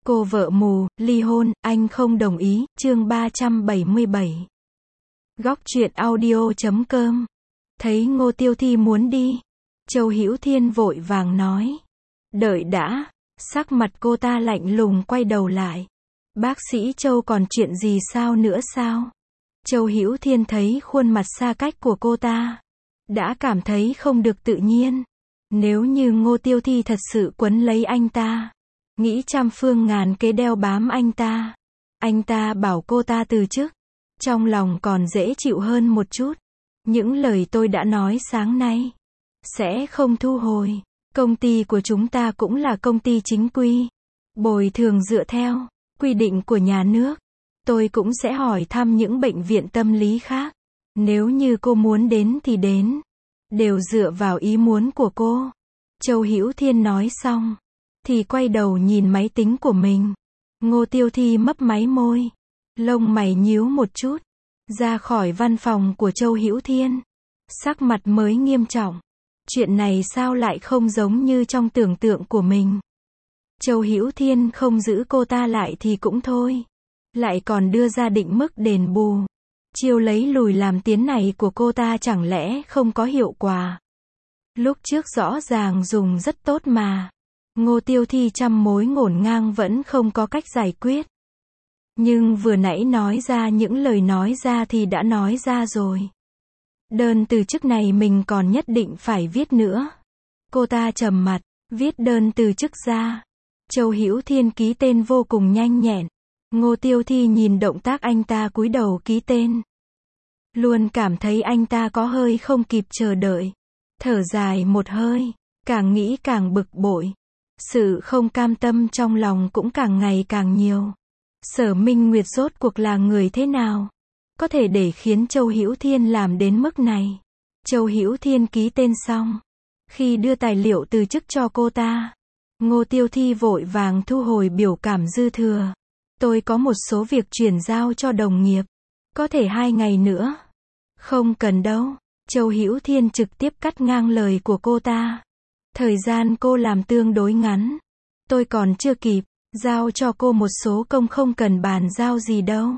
Cô vợ mù, ly hôn, anh không đồng ý, chương 377. Góc truyện audio.com. Thấy Ngô Tiêu Thi muốn đi, Châu Hữu Thiên vội vàng nói. Đợi đã, sắc mặt cô ta lạnh lùng quay đầu lại. Bác sĩ Châu còn chuyện gì sao nữa sao? Châu Hữu Thiên thấy khuôn mặt xa cách của cô ta, đã cảm thấy không được tự nhiên. Nếu như Ngô Tiêu Thi thật sự quấn lấy anh ta, nghĩ trăm phương ngàn kế đeo bám anh ta bảo cô ta từ chức, trong lòng còn dễ chịu hơn một chút. Những lời tôi đã nói sáng nay sẽ không thu hồi. Công ty của chúng ta cũng là công ty chính quy, bồi thường dựa theo quy định của nhà nước. Tôi cũng sẽ hỏi thăm những bệnh viện tâm lý khác. Nếu như cô muốn đến thì đến, đều dựa vào ý muốn của cô. Châu Hữu Thiên nói xong thì quay đầu nhìn máy tính của mình. Ngô Tiêu Thi mấp máy môi, lông mày nhíu một chút, ra khỏi văn phòng của Châu Hữu Thiên, sắc mặt mới nghiêm trọng. Chuyện này sao lại không giống như trong tưởng tượng của mình? Châu Hữu Thiên không giữ cô ta lại thì cũng thôi, lại còn đưa ra định mức đền bù. Chiêu lấy lùi làm tiến này của cô ta chẳng lẽ không có hiệu quả? Lúc trước rõ ràng dùng rất tốt mà. Ngô Tiêu Thi trăm mối ngổn ngang vẫn không có cách giải quyết. Nhưng vừa nãy nói ra những lời nói ra thì đã nói ra rồi. Đơn từ chức này mình còn nhất định phải viết nữa. Cô ta trầm mặt, viết đơn từ chức ra. Châu Hữu Thiên ký tên vô cùng nhanh nhẹn. Ngô Tiêu Thi nhìn động tác anh ta cúi đầu ký tên, luôn cảm thấy anh ta có hơi không kịp chờ đợi. Thở dài một hơi, càng nghĩ càng bực bội. Sự không cam tâm trong lòng cũng càng ngày càng nhiều. Sở Minh Nguyệt rốt cuộc là người thế nào? Có thể để khiến Châu Hữu Thiên làm đến mức này. Châu Hữu Thiên ký tên xong, khi đưa tài liệu từ chức cho cô ta, Ngô Tiêu Thi vội vàng thu hồi biểu cảm dư thừa. Tôi có một số việc chuyển giao cho đồng nghiệp, có thể 2 ngày nữa. Không cần đâu. Châu Hữu Thiên trực tiếp cắt ngang lời của cô ta. Thời gian cô làm tương đối ngắn, tôi còn chưa kịp giao cho cô một số công, không cần bàn giao gì đâu.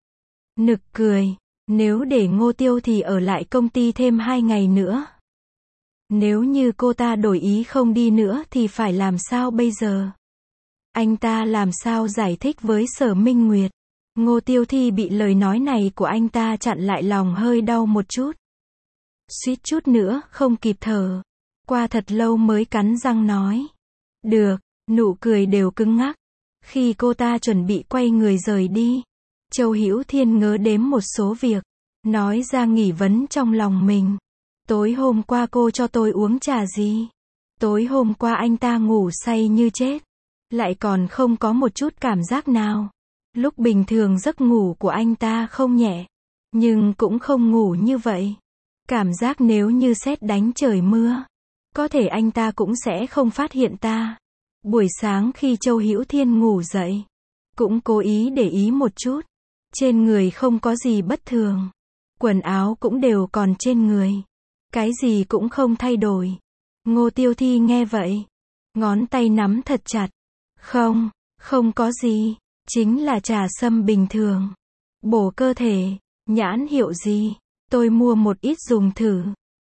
Nực cười, nếu để Ngô Tiêu Thì ở lại công ty thêm 2 ngày nữa, nếu như cô ta đổi ý không đi nữa thì phải làm sao bây giờ? Anh ta làm sao giải thích với Sở Minh Nguyệt? Ngô Tiêu Thi bị lời nói này của anh ta chặn lại, lòng hơi đau một chút. Suýt chút nữa không kịp thở. Qua thật lâu mới cắn răng nói. Được, nụ cười đều cứng ngắc. Khi cô ta chuẩn bị quay người rời đi, Châu Hữu Thiên ngớ đếm một số việc, nói ra nghi vấn trong lòng mình. Tối hôm qua cô cho tôi uống trà gì? Tối hôm qua anh ta ngủ say như chết, lại còn không có một chút cảm giác nào. Lúc bình thường giấc ngủ của anh ta không nhẹ, nhưng cũng không ngủ như vậy. Cảm giác nếu như sét đánh trời mưa, có thể anh ta cũng sẽ không phát hiện ta. Buổi sáng khi Châu Hữu Thiên ngủ dậy, cũng cố ý để ý một chút. Trên người không có gì bất thường, quần áo cũng đều còn trên người, cái gì cũng không thay đổi. Ngô Tiêu Thi nghe vậy, ngón tay nắm thật chặt. Không có gì, chính là trà sâm bình thường, bổ cơ thể. Nhãn hiệu gì? Tôi mua một ít dùng thử,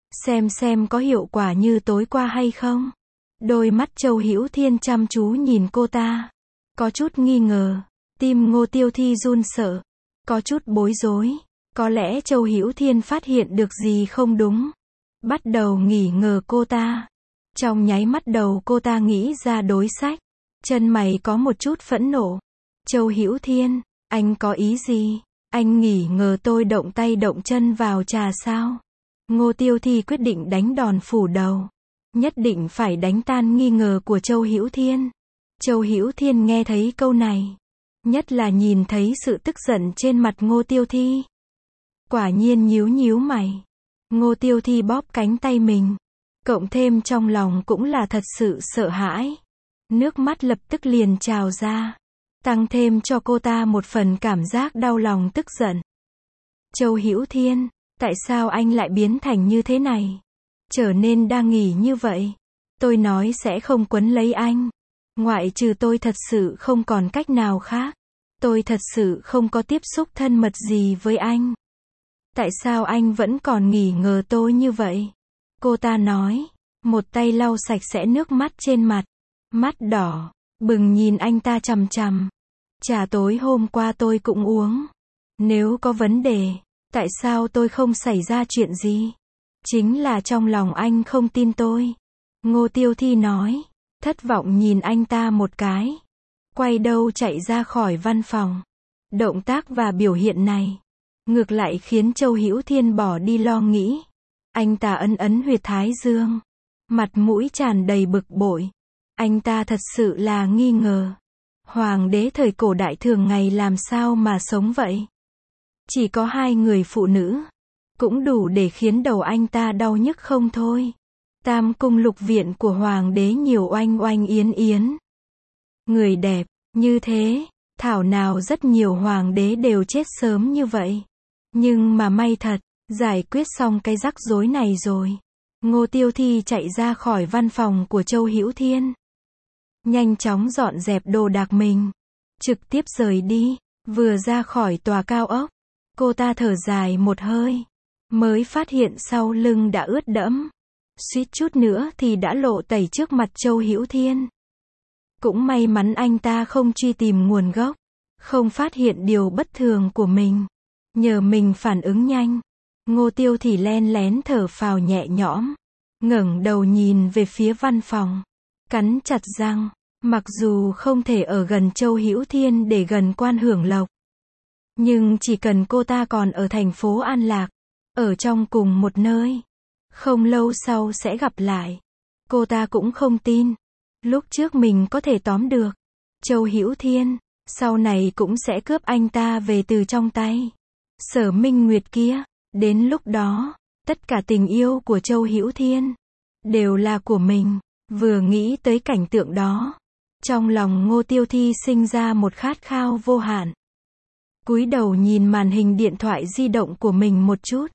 xem có hiệu quả như tối qua hay không. Đôi mắt Châu Hữu Thiên chăm chú nhìn cô ta, có chút nghi ngờ. Tim Ngô Tiêu Thi run sợ, có chút bối rối. Có lẽ Châu Hữu Thiên phát hiện được gì không đúng, bắt đầu nghi ngờ cô ta. Trong nháy mắt đầu cô ta nghĩ ra đối sách, chân mày có một chút phẫn nộ. Châu Hữu Thiên, anh có ý gì? Anh nghi ngờ tôi động tay động chân vào trà sao? Ngô Tiêu Thi quyết định đánh đòn phủ đầu, nhất định phải đánh tan nghi ngờ của Châu Hữu Thiên. Châu Hữu Thiên nghe thấy câu này, nhất là nhìn thấy sự tức giận trên mặt Ngô Tiêu Thi, quả nhiên nhíu mày. Ngô Tiêu Thi bóp cánh tay mình, cộng thêm trong lòng cũng là thật sự sợ hãi, nước mắt lập tức liền trào ra, tăng thêm cho cô ta một phần cảm giác đau lòng tức giận. Châu Hữu Thiên, tại sao anh lại biến thành như thế này? Trở nên đa nghi như vậy. Tôi nói sẽ không quấn lấy anh, Ngoại trừ tôi thật sự không còn cách nào khác. Tôi thật sự không có tiếp xúc thân mật gì với anh. Tại sao anh vẫn còn nghi ngờ tôi như vậy? Cô ta nói, một tay lau sạch sẽ nước mắt trên mặt. Mắt đỏ, bừng nhìn anh ta chằm chằm. Trà tối hôm qua tôi cũng uống. Nếu có vấn đề, tại sao tôi không xảy ra chuyện gì? Chính là trong lòng anh không tin tôi. Ngô Tiêu Thi nói, thất vọng nhìn anh ta một cái. Quay đầu chạy ra khỏi văn phòng. Động tác và biểu hiện này, ngược lại khiến Châu Hữu Thiên bỏ đi lo nghĩ. Anh ta ấn ấn huyệt thái dương. Mặt mũi tràn đầy bực bội. Anh ta thật sự là nghi ngờ. Hoàng đế thời cổ đại thường ngày làm sao mà sống vậy? Chỉ có 2 người phụ nữ. Cũng đủ để khiến đầu anh ta đau nhức không thôi. Tam cung lục viện của hoàng đế nhiều oanh oanh yến yến. Người đẹp, như thế, thảo nào rất nhiều hoàng đế đều chết sớm như vậy. Nhưng mà may thật, giải quyết xong cái rắc rối này rồi. Ngô Tiêu Thi chạy ra khỏi văn phòng của Châu Hữu Thiên. Nhanh chóng dọn dẹp đồ đạc mình. Trực tiếp rời đi. Vừa ra khỏi tòa cao ốc, cô ta thở dài một hơi. Mới phát hiện sau lưng đã ướt đẫm. Suýt chút nữa thì đã lộ tẩy trước mặt Châu Hữu Thiên. Cũng may mắn anh ta không truy tìm nguồn gốc. Không phát hiện điều bất thường của mình. Nhờ mình phản ứng nhanh. Ngô Tiêu thì len lén thở phào nhẹ nhõm. Ngẩng đầu nhìn về phía văn phòng. Cắn chặt răng. Mặc dù không thể ở gần Châu Hữu Thiên để gần Quan Hưởng Lộc. Nhưng chỉ cần cô ta còn ở thành phố An Lạc. Ở trong cùng một nơi. Không lâu sau sẽ gặp lại. Cô ta cũng không tin. Lúc trước mình có thể tóm được Châu Hữu Thiên. Sau này cũng sẽ cướp anh ta về từ trong tay Sở Minh Nguyệt kia. Đến lúc đó, tất cả tình yêu của Châu Hữu Thiên đều là của mình. Vừa nghĩ tới cảnh tượng đó, trong lòng Ngô Tiêu Thi sinh ra một khát khao vô hạn. Cúi đầu nhìn màn hình điện thoại di động của mình một chút.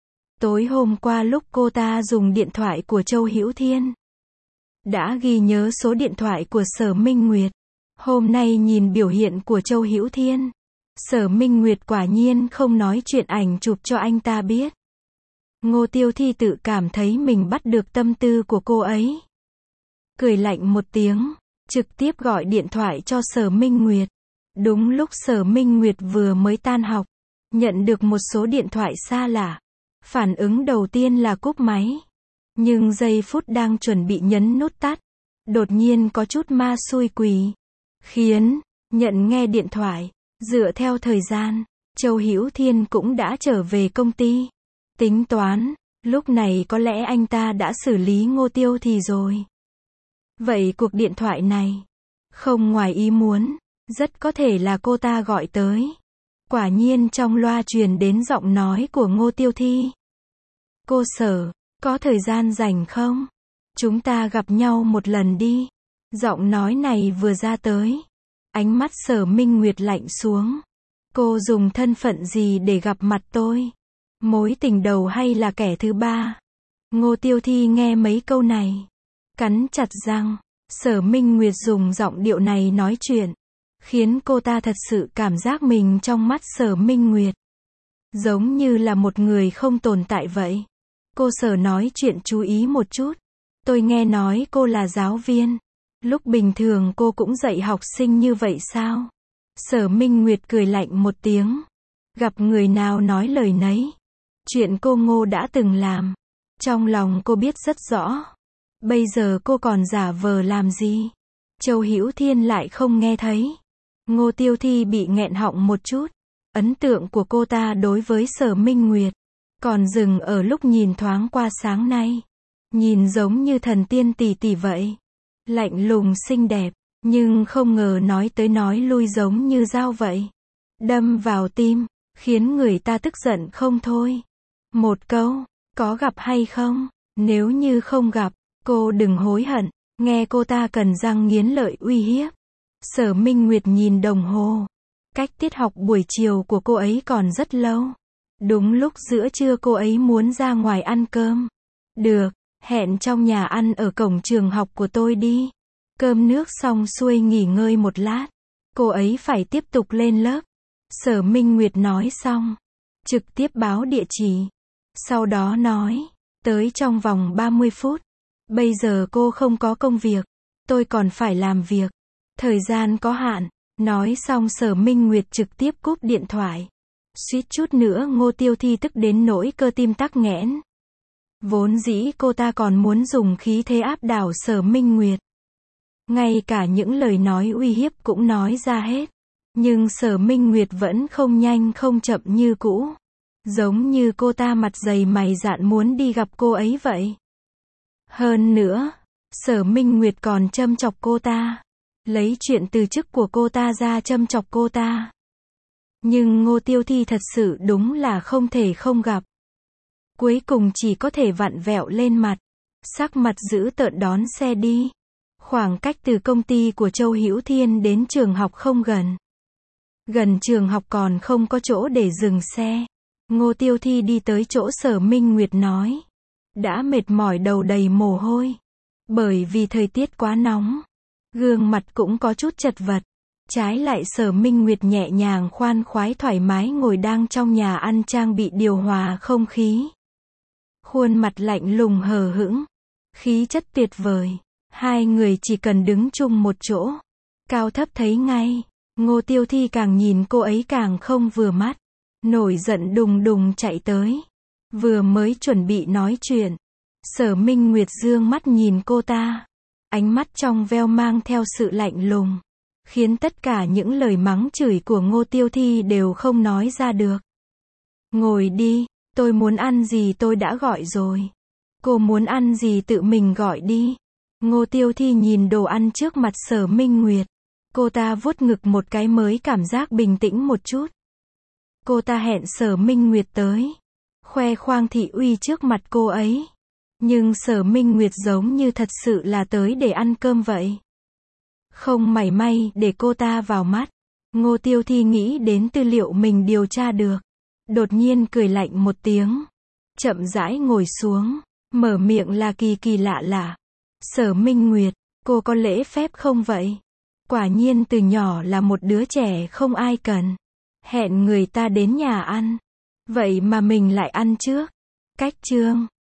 Tối hôm qua lúc cô ta dùng điện thoại của Châu Hữu Thiên, đã ghi nhớ số điện thoại của Sở Minh Nguyệt. Hôm nay nhìn biểu hiện của Châu Hữu Thiên, Sở Minh Nguyệt quả nhiên không nói chuyện ảnh chụp cho anh ta biết. Ngô Tiêu Thi tự cảm thấy mình bắt được tâm tư của cô ấy. Cười lạnh một tiếng, trực tiếp gọi điện thoại cho Sở Minh Nguyệt. Đúng lúc Sở Minh Nguyệt vừa mới tan học, nhận được một số điện thoại xa lạ. Phản ứng đầu tiên là cúp máy. Nhưng giây phút đang chuẩn bị nhấn nút tắt, đột nhiên có chút ma xui quỷ. Khiến, nhận nghe điện thoại, dựa theo thời gian, Châu Hữu Thiên cũng đã trở về công ty. Tính toán, lúc này có lẽ anh ta đã xử lý Ngô Tiêu Thì rồi. Vậy cuộc điện thoại này, không ngoài ý muốn, rất có thể là cô ta gọi tới. Quả nhiên trong loa truyền đến giọng nói của Ngô Tiêu Thi. Cô Sở, có thời gian rảnh không? Chúng ta gặp nhau một lần đi. Giọng nói này vừa ra tới. Ánh mắt Sở Minh Nguyệt lạnh xuống. Cô dùng thân phận gì để gặp mặt tôi? Mối tình đầu hay là kẻ thứ ba? Ngô Tiêu Thi nghe mấy câu này, cắn chặt răng. Sở Minh Nguyệt dùng giọng điệu này nói chuyện, khiến cô ta thật sự cảm giác mình trong mắt Sở Minh Nguyệt giống như là một người không tồn tại vậy. Cô Sở nói chuyện chú ý một chút. Tôi nghe nói cô là giáo viên. Lúc bình thường cô cũng dạy học sinh như vậy sao? Sở Minh Nguyệt cười lạnh một tiếng. Gặp người nào nói lời nấy. Chuyện cô Ngô đã từng làm, trong lòng cô biết rất rõ. Bây giờ cô còn giả vờ làm gì? Châu Hữu Thiên lại không nghe thấy. Ngô Tiêu Thi bị nghẹn họng một chút. Ấn tượng của cô ta đối với Sở Minh Nguyệt còn dừng ở lúc nhìn thoáng qua sáng nay. Nhìn giống như thần tiên tỷ tỷ vậy. Lạnh lùng xinh đẹp, nhưng không ngờ nói tới nói lui giống như dao vậy. Đâm vào tim, khiến người ta tức giận không thôi. Một câu, có gặp hay không? Nếu như không gặp, cô đừng hối hận. Nghe cô ta cần răng nghiến lợi uy hiếp. Sở Minh Nguyệt nhìn đồng hồ. Cách tiết học buổi chiều của cô ấy còn rất lâu. Đúng lúc giữa trưa cô ấy muốn ra ngoài ăn cơm. Được, hẹn trong nhà ăn ở cổng trường học của tôi đi. Cơm nước xong xuôi nghỉ ngơi một lát. Cô ấy phải tiếp tục lên lớp. Sở Minh Nguyệt nói xong. Trực tiếp báo địa chỉ. Sau đó nói. Tới trong vòng 30 phút. Bây giờ cô không có công việc. Tôi còn phải làm việc. Thời gian có hạn. Nói xong Sở Minh Nguyệt trực tiếp cúp điện thoại. Suýt chút nữa Ngô Tiêu Thi tức đến nỗi cơ tim tắc nghẽn. Vốn dĩ cô ta còn muốn dùng khí thế áp đảo Sở Minh Nguyệt. Ngay cả những lời nói uy hiếp cũng nói ra hết. Nhưng Sở Minh Nguyệt vẫn không nhanh không chậm như cũ. Giống như cô ta mặt dày mày dạn muốn đi gặp cô ấy vậy. Hơn nữa, Sở Minh Nguyệt còn châm chọc cô ta. Lấy chuyện từ chức của cô ta ra châm chọc cô ta. Nhưng Ngô Tiêu Thi thật sự đúng là không thể không gặp. Cuối cùng chỉ có thể vặn vẹo lên mặt. Sắc mặt dữ tợn đón xe đi. Khoảng cách từ công ty của Châu Hữu Thiên đến trường học không gần. Gần trường học còn không có chỗ để dừng xe. Ngô Tiêu Thi đi tới chỗ Sở Minh Nguyệt nói. Đã mệt mỏi đầu đầy mồ hôi. Bởi vì thời tiết quá nóng. Gương mặt cũng có chút chật vật. Trái lại Sở Minh Nguyệt nhẹ nhàng khoan khoái thoải mái ngồi đang trong nhà ăn trang bị điều hòa không khí. Khuôn mặt lạnh lùng hờ hững. Khí chất tuyệt vời. Hai người chỉ cần đứng chung một chỗ. Cao thấp thấy ngay. Ngô Tiêu Thi càng nhìn cô ấy càng không vừa mắt. Nổi giận đùng đùng chạy tới. Vừa mới chuẩn bị nói chuyện. Sở Minh Nguyệt dương mắt nhìn cô ta. Ánh mắt trong veo mang theo sự lạnh lùng. Khiến tất cả những lời mắng chửi của Ngô Tiêu Thi đều không nói ra được. Ngồi đi, tôi muốn ăn gì tôi đã gọi rồi. Cô muốn ăn gì tự mình gọi đi. Ngô Tiêu Thi nhìn đồ ăn trước mặt Sở Minh Nguyệt. Cô ta vuốt ngực một cái mới cảm giác bình tĩnh một chút. Cô ta hẹn Sở Minh Nguyệt tới. Khoe khoang thị uy trước mặt cô ấy. Nhưng Sở Minh Nguyệt giống như thật sự là tới để ăn cơm vậy. Không mảy may để cô ta vào mắt. Ngô Tiêu Thi nghĩ đến tư liệu mình điều tra được. Đột nhiên cười lạnh một tiếng. Chậm rãi ngồi xuống. Mở miệng là kỳ kỳ lạ lạ. Sở Minh Nguyệt, cô có lễ phép không vậy? Quả nhiên từ nhỏ là một đứa trẻ không ai cần. Hẹn người ta đến nhà ăn. Vậy mà mình lại ăn trước. Cách chương